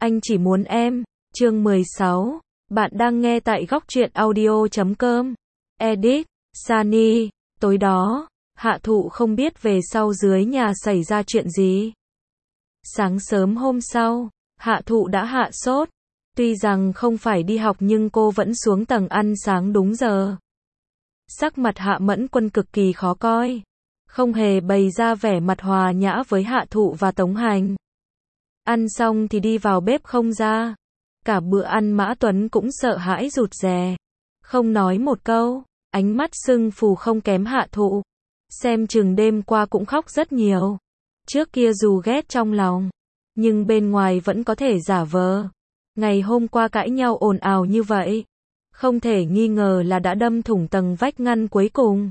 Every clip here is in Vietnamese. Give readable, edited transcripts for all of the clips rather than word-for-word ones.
Anh chỉ muốn em. Chương 16. Bạn đang nghe tại góc truyện audio.com. Edit. Sunny. Tối đó, Hạ Thụ không biết về sau dưới nhà xảy ra chuyện gì. Sáng sớm hôm sau, Hạ Thụ đã hạ sốt. Tuy rằng không phải đi học nhưng cô vẫn xuống tầng ăn sáng đúng giờ. Sắc mặt Hạ Mẫn Quân cực kỳ khó coi. Không hề bày ra vẻ mặt hòa nhã với Hạ Thụ và Tống Hành. Ăn xong thì đi vào bếp không ra. Cả bữa ăn Mã Tuấn cũng sợ hãi rụt rè. Không nói một câu, ánh mắt sưng phù không kém Hạ Thụ. Xem chừng đêm qua cũng khóc rất nhiều. Trước kia dù ghét trong lòng, nhưng bên ngoài vẫn có thể giả vờ. Ngày hôm qua cãi nhau ồn ào như vậy, không thể nghi ngờ là đã đâm thủng tầng vách ngăn cuối cùng.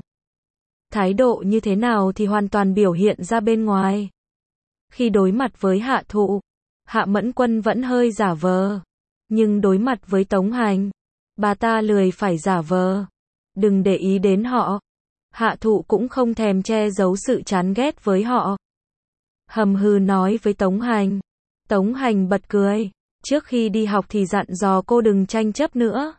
Thái độ như thế nào thì hoàn toàn biểu hiện ra bên ngoài. Khi đối mặt với Hạ Thụ, Hạ Mẫn Quân vẫn hơi giả vờ. Nhưng đối mặt với Tống Hành, bà ta lười phải giả vờ. Đừng để ý đến họ. Hạ Thụ cũng không thèm che giấu sự chán ghét với họ. Hầm hừ nói với Tống Hành. Tống Hành bật cười. Trước khi đi học thì dặn dò cô đừng tranh chấp nữa.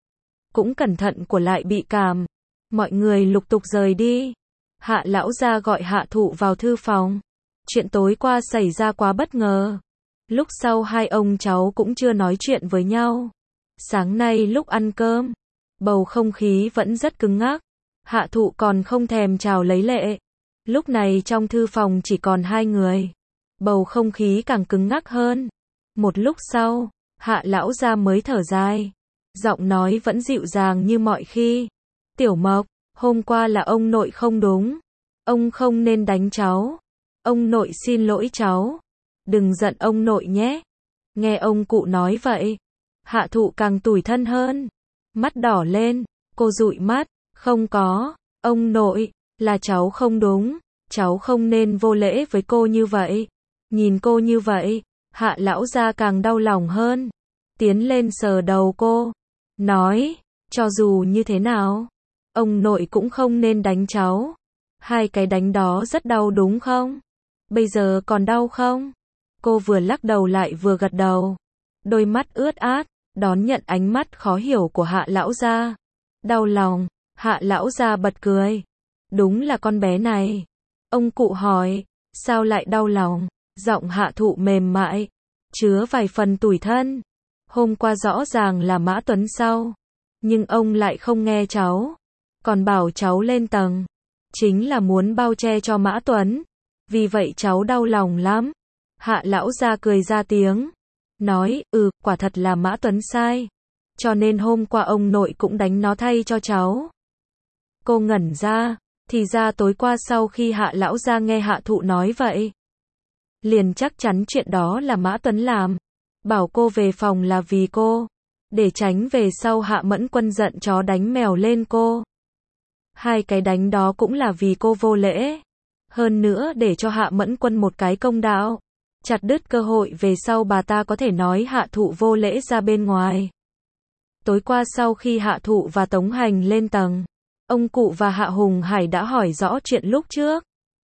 Cũng cẩn thận của lại bị cảm. Mọi người lục tục rời đi. Hạ lão gia gọi Hạ Thụ vào thư phòng. Chuyện tối qua xảy ra quá bất ngờ. Lúc sau hai ông cháu cũng chưa nói chuyện với nhau. Sáng nay lúc ăn cơm, bầu không khí vẫn rất cứng ngắc. Hạ Thụ còn không thèm chào lấy lệ. Lúc này trong thư phòng chỉ còn hai người. Bầu không khí càng cứng ngắc hơn. Một lúc sau, Hạ lão gia mới thở dài. Giọng nói vẫn dịu dàng như mọi khi. Tiểu Mộc, hôm qua là ông nội không đúng. Ông không nên đánh cháu. Ông nội xin lỗi cháu. Đừng giận ông nội nhé. Nghe ông cụ nói vậy, Hạ Thụ càng tủi thân hơn. Mắt đỏ lên, cô dụi mắt. Không có, ông nội, là cháu không đúng. Cháu không nên vô lễ với cô như vậy. Nhìn cô như vậy, Hạ lão gia càng đau lòng hơn. Tiến lên sờ đầu cô. Nói, cho dù như thế nào, ông nội cũng không nên đánh cháu. Hai cái đánh đó rất đau đúng không? Bây giờ còn đau không? Cô vừa lắc đầu lại vừa gật đầu. Đôi mắt ướt át, đón nhận ánh mắt khó hiểu của Hạ lão gia. Đau lòng, Hạ lão gia bật cười. Đúng là con bé này. Ông cụ hỏi, sao lại đau lòng? Giọng Hạ Thụ mềm mại, chứa vài phần tủi thân. Hôm qua rõ ràng là Mã Tuấn sau, nhưng ông lại không nghe cháu, còn bảo cháu lên tầng. Chính là muốn bao che cho Mã Tuấn. Vì vậy cháu đau lòng lắm. Hạ lão gia cười ra tiếng. Nói, quả thật là Mã Tuấn sai. Cho nên hôm qua ông nội cũng đánh nó thay cho cháu. Cô ngẩn ra, thì ra tối qua sau khi Hạ lão gia nghe Hạ Thụ nói vậy, liền chắc chắn chuyện đó là Mã Tuấn làm. Bảo cô về phòng là vì cô, để tránh về sau Hạ Mẫn Quân giận chó đánh mèo lên cô. Hai cái đánh đó cũng là vì cô vô lễ. Hơn nữa để cho Hạ Mẫn Quân một cái công đạo. Chặt đứt cơ hội về sau bà ta có thể nói Hạ Thụ vô lễ ra bên ngoài. Tối qua sau khi Hạ Thụ và Tống Hành lên tầng, ông cụ và Hạ Hùng Hải đã hỏi rõ chuyện lúc trước.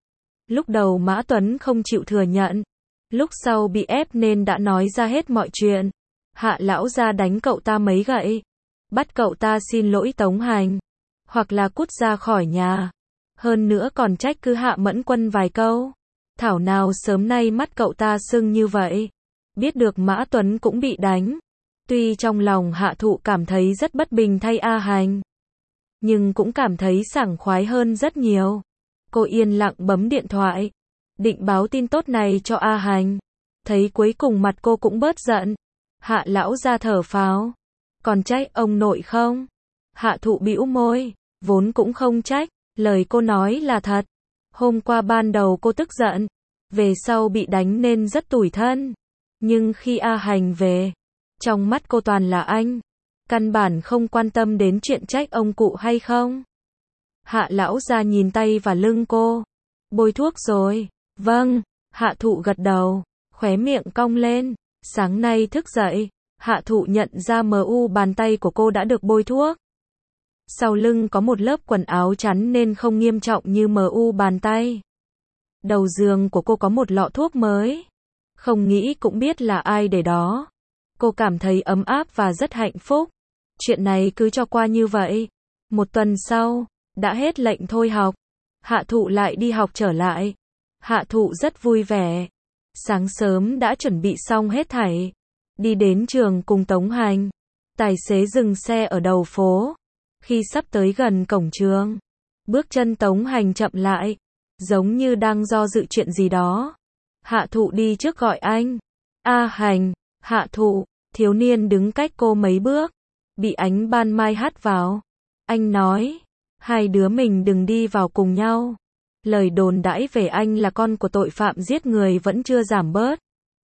Lúc đầu Mã Tuấn không chịu thừa nhận. Lúc sau bị ép nên đã nói ra hết mọi chuyện. Hạ lão gia đánh cậu ta mấy gậy. Bắt cậu ta xin lỗi Tống Hành. Hoặc là cút ra khỏi nhà. Hơn nữa còn trách cứ Hạ Mẫn Quân vài câu. Thảo nào sớm nay mắt cậu ta sưng như vậy. Biết được Mã Tuấn cũng bị đánh. Tuy trong lòng Hạ Thụ cảm thấy rất bất bình thay A Hành, nhưng cũng cảm thấy sảng khoái hơn rất nhiều. Cô yên lặng bấm điện thoại, định báo tin tốt này cho A Hành. Thấy cuối cùng mặt cô cũng bớt giận. Hạ lão gia thở phào. Còn trách ông nội không? Hạ Thụ bĩu môi. Vốn cũng không trách. Lời cô nói là thật. Hôm qua ban đầu cô tức giận. Về sau bị đánh nên rất tủi thân. Nhưng khi A Hành về, trong mắt cô toàn là anh. Căn bản không quan tâm đến chuyện trách ông cụ hay không. Hạ lão gia nhìn tay và lưng cô. Bôi thuốc rồi. Vâng. Hạ Thụ gật đầu. Khóe miệng cong lên. Sáng nay thức dậy, Hạ Thụ nhận ra bàn tay của cô đã được bôi thuốc. Sau lưng có một lớp quần áo chắn nên không nghiêm trọng như bàn tay. Đầu giường của cô có một lọ thuốc mới. Không nghĩ cũng biết là ai để đó. Cô cảm thấy ấm áp và rất hạnh phúc. Chuyện này cứ cho qua như vậy. Một tuần sau, đã hết lệnh thôi học. Hạ Thụ lại đi học trở lại. Hạ Thụ rất vui vẻ. Sáng sớm đã chuẩn bị xong hết thảy. Đi đến trường cùng Tống Hành. Tài xế dừng xe ở đầu phố. Khi sắp tới gần cổng trường, bước chân Tống Hành chậm lại, giống như đang do dự chuyện gì đó. Hạ Thụ đi trước gọi anh. A Hành, Hạ Thụ, thiếu niên đứng cách cô mấy bước, bị ánh ban mai hắt vào. Anh nói, hai đứa mình đừng đi vào cùng nhau. Lời đồn đãi về anh là con của tội phạm giết người vẫn chưa giảm bớt.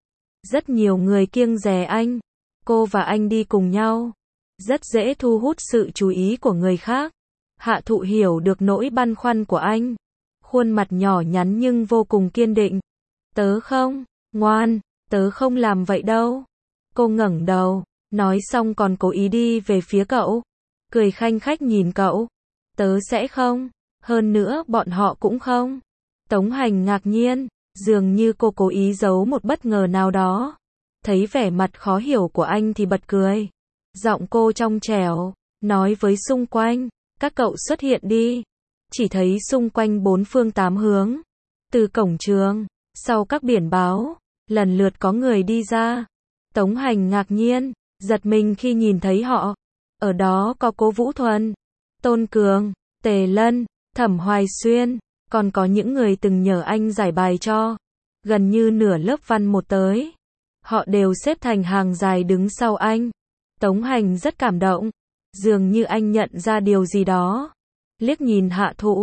Rất nhiều người kiêng dè anh. Cô và anh đi cùng nhau, rất dễ thu hút sự chú ý của người khác. Hạ Thụ hiểu được nỗi băn khoăn của anh. Khuôn mặt nhỏ nhắn nhưng vô cùng kiên định. Tớ không, ngoan, tớ không làm vậy đâu. Cô ngẩng đầu, nói xong còn cố ý đi về phía cậu. Cười khanh khách nhìn cậu. Tớ sẽ không, hơn nữa bọn họ cũng không. Tống Hành ngạc nhiên, dường như cô cố ý giấu một bất ngờ nào đó. Thấy vẻ mặt khó hiểu của anh thì bật cười. Giọng cô trong trẻo, nói với xung quanh, các cậu xuất hiện đi. Chỉ thấy xung quanh bốn phương tám hướng, từ cổng trường, sau các biển báo, lần lượt có người đi ra. Tống Hành ngạc nhiên, giật mình khi nhìn thấy họ. Ở đó có Cố Vũ Thuần, Tôn Cường, Tề Lân, Thẩm Hoài Xuyên, còn có những người từng nhờ anh giải bài cho. Gần như nửa lớp văn một tới. Họ đều xếp thành hàng dài đứng sau anh. Tống Hành rất cảm động. Dường như anh nhận ra điều gì đó. Liếc nhìn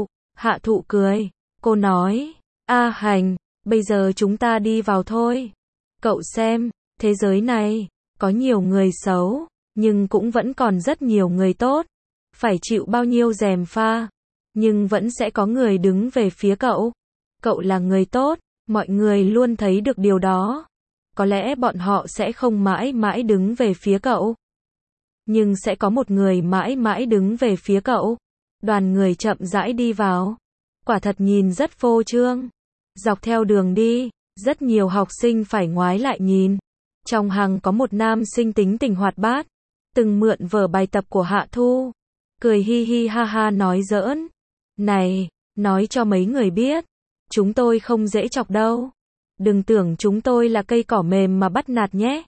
Hạ Thụ cười. Cô nói, A Hành, bây giờ chúng ta đi vào thôi. Cậu xem, thế giới này, có nhiều người xấu, nhưng cũng vẫn còn rất nhiều người tốt. Phải chịu bao nhiêu gièm pha, nhưng vẫn sẽ có người đứng về phía cậu. Cậu là người tốt, mọi người luôn thấy được điều đó. Có lẽ bọn họ sẽ không mãi mãi đứng về phía cậu, nhưng sẽ có một người mãi mãi đứng về phía cậu. Đoàn người chậm rãi đi vào. Quả thật nhìn rất phô trương. Dọc theo đường đi, rất nhiều học sinh phải ngoái lại nhìn. Trong hàng có một nam sinh tính tình hoạt bát, từng mượn vở bài tập của Hạ Thu. Cười hi hi ha ha nói giỡn. Này, nói cho mấy người biết, chúng tôi không dễ chọc đâu. Đừng tưởng chúng tôi là cây cỏ mềm mà bắt nạt nhé.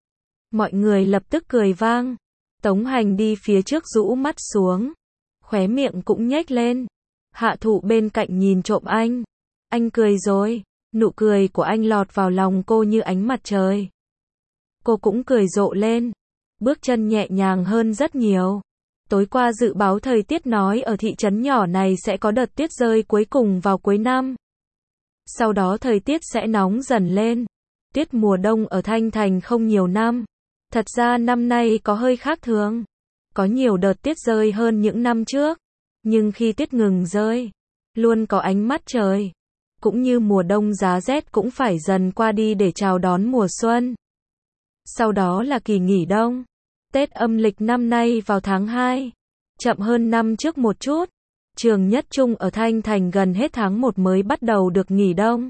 Mọi người lập tức cười vang. Tống Hành đi phía trước rũ mắt xuống. Khóe miệng cũng nhếch lên. Hạ Thụ bên cạnh nhìn trộm anh. Anh cười rồi. Nụ cười của anh lọt vào lòng cô như ánh mặt trời. Cô cũng cười rộ lên. Bước chân nhẹ nhàng hơn rất nhiều. Tối qua dự báo thời tiết nói ở thị trấn nhỏ này sẽ có đợt tuyết rơi cuối cùng vào cuối năm. Sau đó thời tiết sẽ nóng dần lên. Tuyết mùa đông ở Thanh Thành không nhiều năm. Thật ra năm nay có hơi khác thường. Có nhiều đợt tuyết rơi hơn những năm trước. Nhưng khi tuyết ngừng rơi, luôn có ánh mắt trời. Cũng như mùa đông giá rét cũng phải dần qua đi để chào đón mùa xuân. Sau đó là kỳ nghỉ đông. Tết âm lịch năm nay vào tháng 2. Chậm hơn năm trước một chút. Trường Nhất Trung ở Thanh Thành gần hết tháng 1 mới bắt đầu được nghỉ đông.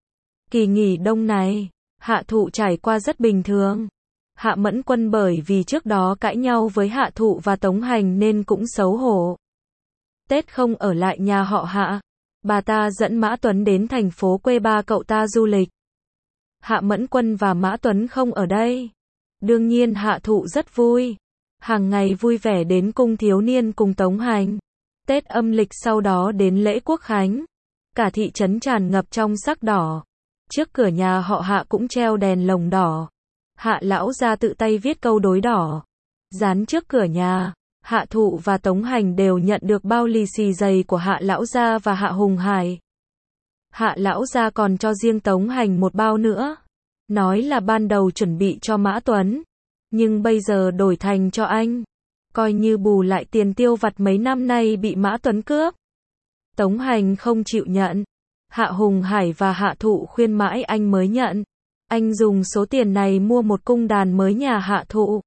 Kỳ nghỉ đông này, Hạ Thụ trải qua rất bình thường. Hạ Mẫn Quân bởi vì trước đó cãi nhau với Hạ Thụ và Tống Hành nên cũng xấu hổ. Tết không ở lại nhà họ Hạ. Bà ta dẫn Mã Tuấn đến thành phố quê ba cậu ta du lịch. Hạ Mẫn Quân và Mã Tuấn không ở đây. Đương nhiên Hạ Thụ rất vui. Hàng ngày vui vẻ đến cung thiếu niên cùng Tống Hành. Tết âm lịch sau đó đến lễ Quốc Khánh. Cả thị trấn tràn ngập trong sắc đỏ. Trước cửa nhà họ Hạ cũng treo đèn lồng đỏ. Hạ lão gia tự tay viết câu đối đỏ. Dán trước cửa nhà. Hạ Thụ và Tống Hành đều nhận được bao lì xì dày của Hạ lão gia và Hạ Hùng Hải. Hạ lão gia còn cho riêng Tống Hành một bao nữa. Nói là ban đầu chuẩn bị cho Mã Tuấn. Nhưng bây giờ đổi thành cho anh. Coi như bù lại tiền tiêu vặt mấy năm nay bị Mã Tuấn cướp. Tống Hành không chịu nhận. Hạ Hùng Hải và Hạ Thụ khuyên mãi anh mới nhận. Anh dùng số tiền này mua một cung đàn mới nhà Hạ Thụ.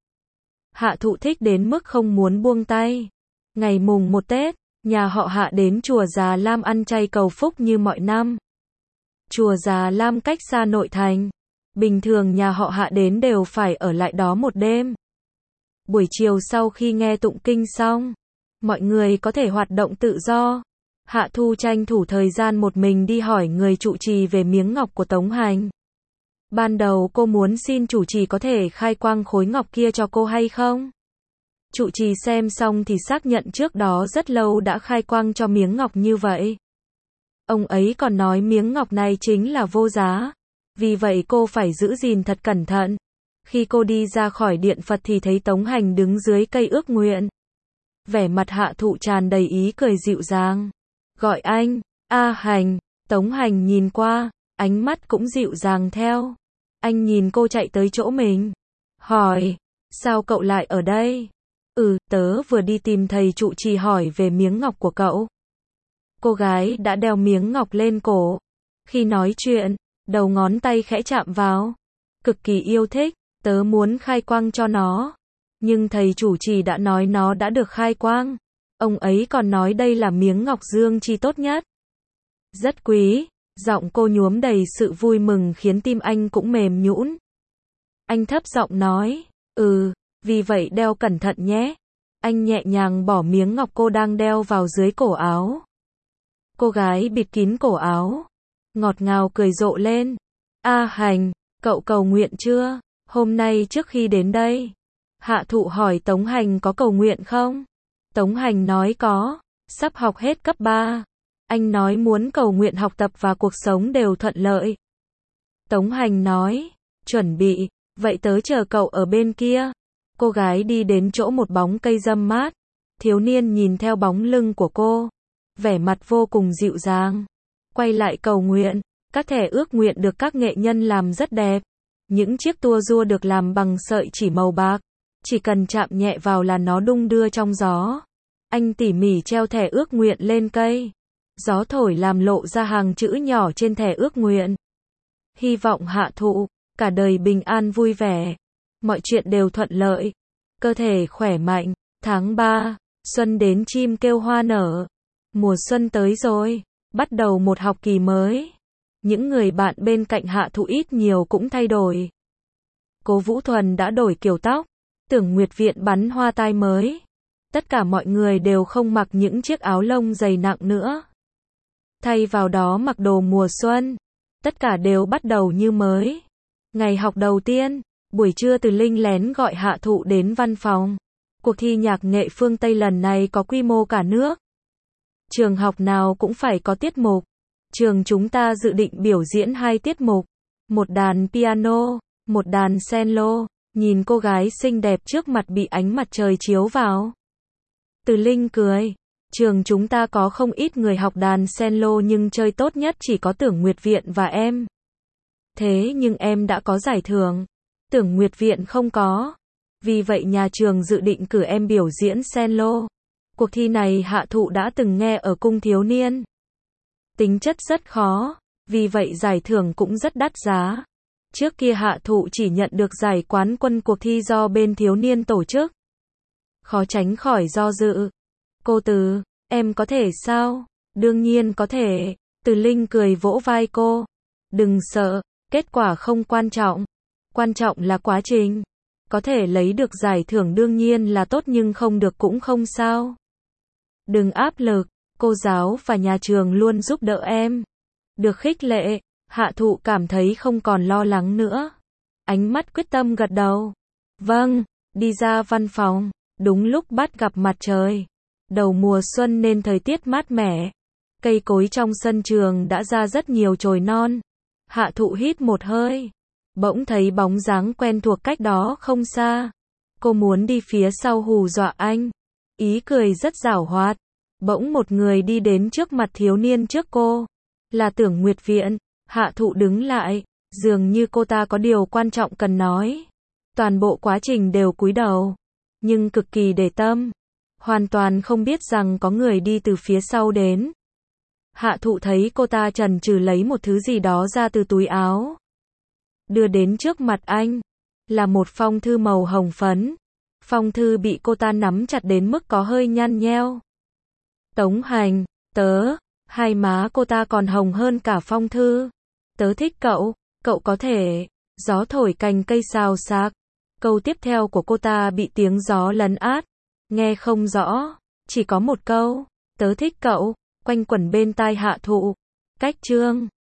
Hạ Thụ thích đến mức không muốn buông tay. Ngày mùng 1 Tết, nhà họ Hạ đến chùa Già Lam ăn chay cầu phúc như mọi năm. Chùa Già Lam cách xa nội thành. Bình thường nhà họ Hạ đến đều phải ở lại đó một đêm. Buổi chiều sau khi nghe tụng kinh xong, mọi người có thể hoạt động tự do. Hạ Thu tranh thủ thời gian một mình đi hỏi người trụ trì về miếng ngọc của Tống Hành. Ban đầu cô muốn xin chủ trì có thể khai quang khối ngọc kia cho cô hay không? Trụ trì xem xong thì xác nhận trước đó rất lâu đã khai quang cho miếng ngọc như vậy. Ông ấy còn nói miếng ngọc này chính là vô giá. Vì vậy cô phải giữ gìn thật cẩn thận. Khi cô đi ra khỏi điện Phật thì thấy Tống Hành đứng dưới cây ước nguyện. Vẻ mặt Hạ Thụ tràn đầy ý cười dịu dàng. Gọi anh, A Hành. Tống Hành nhìn qua, ánh mắt cũng dịu dàng theo. Anh nhìn cô chạy tới chỗ mình. Hỏi, sao cậu lại ở đây? Tớ vừa đi tìm thầy trụ trì hỏi về miếng ngọc của cậu. Cô gái đã đeo miếng ngọc lên cổ. Khi nói chuyện, đầu ngón tay khẽ chạm vào. Cực kỳ yêu thích, tớ muốn khai quang cho nó. Nhưng thầy chủ trì đã nói nó đã được khai quang. Ông ấy còn nói đây là miếng ngọc dương chi tốt nhất. Rất quý, giọng cô nhuốm đầy sự vui mừng khiến tim anh cũng mềm nhũn. Anh thấp giọng nói, vì vậy đeo cẩn thận nhé. Anh nhẹ nhàng bỏ miếng ngọc cô đang đeo vào dưới cổ áo. Cô gái bịt kín cổ áo, ngọt ngào cười rộ lên. A Hành, cậu cầu nguyện chưa? Hôm nay trước khi đến đây, Hạ Thụ hỏi Tống Hành có cầu nguyện không? Tống Hành nói có, sắp học hết cấp 3. Anh nói muốn cầu nguyện học tập và cuộc sống đều thuận lợi. Tống Hành nói, chuẩn bị, vậy tớ chờ cậu ở bên kia. Cô gái đi đến chỗ một bóng cây râm mát. Thiếu niên nhìn theo bóng lưng của cô, vẻ mặt vô cùng dịu dàng. Quay lại cầu nguyện, các thẻ ước nguyện được các nghệ nhân làm rất đẹp. Những chiếc tua rua được làm bằng sợi chỉ màu bạc. Chỉ cần chạm nhẹ vào là nó đung đưa trong gió. Anh tỉ mỉ treo thẻ ước nguyện lên cây. Gió thổi làm lộ ra hàng chữ nhỏ trên thẻ ước nguyện. Hy vọng Hạ Thụ, cả đời bình an vui vẻ. Mọi chuyện đều thuận lợi. Cơ thể khỏe mạnh. Tháng 3, xuân đến chim kêu hoa nở. Mùa xuân tới rồi. Bắt đầu một học kỳ mới. Những người bạn bên cạnh Hạ Thụ ít nhiều cũng thay đổi. Cố Vũ Thuần đã đổi kiểu tóc. Tưởng Nguyệt Viện bắn hoa tai mới. Tất cả mọi người đều không mặc những chiếc áo lông dày nặng nữa. Thay vào đó mặc đồ mùa xuân. Tất cả đều bắt đầu như mới. Ngày học đầu tiên, buổi trưa Từ Linh lén gọi Hạ Thụ đến văn phòng. Cuộc thi nhạc nghệ phương Tây lần này có quy mô cả nước. Trường học nào cũng phải có tiết mục. Trường chúng ta dự định biểu diễn 2 tiết mục. Một đàn piano, một đàn cello. Nhìn cô gái xinh đẹp trước mặt bị ánh mặt trời chiếu vào. Từ Linh cười. Trường chúng ta có không ít người học đàn cello nhưng chơi tốt nhất chỉ có Tưởng Nguyệt Viện và em. Thế nhưng em đã có giải thưởng. Tưởng Nguyệt Viện không có. Vì vậy nhà trường dự định cử em biểu diễn cello. Cuộc thi này Hạ Thụ đã từng nghe ở cung thiếu niên. Tính chất rất khó. Vì vậy giải thưởng cũng rất đắt giá. Trước kia Hạ Thụ chỉ nhận được giải quán quân cuộc thi do bên thiếu niên tổ chức. Khó tránh khỏi do dự. Cô Từ, em có thể sao? Đương nhiên có thể. Từ Linh cười vỗ vai cô. Đừng sợ, kết quả không quan trọng. Quan trọng là quá trình. Có thể lấy được giải thưởng đương nhiên là tốt nhưng không được cũng không sao. Đừng áp lực, cô giáo và nhà trường luôn giúp đỡ em. Được khích lệ, Hạ Thụ cảm thấy không còn lo lắng nữa. Ánh mắt quyết tâm gật đầu. Vâng, đi ra văn phòng, đúng lúc bắt gặp mặt trời. Đầu mùa xuân nên thời tiết mát mẻ. Cây cối trong sân trường đã ra rất nhiều chồi non. Hạ Thụ hít một hơi. Bỗng thấy bóng dáng quen thuộc cách đó không xa. Cô muốn đi phía sau hù dọa anh. Ý cười rất giảo hoạt. Bỗng một người đi đến trước mặt thiếu niên trước cô. Là Tưởng Nguyệt Viện. Hạ Thụ đứng lại. Dường như cô ta có điều quan trọng cần nói. Toàn bộ quá trình đều cúi đầu. Nhưng cực kỳ để tâm. Hoàn toàn không biết rằng có người đi từ phía sau đến. Hạ Thụ thấy cô ta chần chừ lấy một thứ gì đó ra từ túi áo. Đưa đến trước mặt anh. Là một phong thư màu hồng phấn. Phong thư bị cô ta nắm chặt đến mức có hơi nhăn nheo. Tống Hành, tớ. Hai má cô ta còn hồng hơn cả phong thư. Tớ thích cậu, cậu có thể Gió thổi cành cây xào xạc. Câu tiếp theo của cô ta bị tiếng gió lấn át. Nghe không rõ. Chỉ có một câu. Tớ thích cậu. Quanh quẩn bên tai Hạ Thụ. Cách chương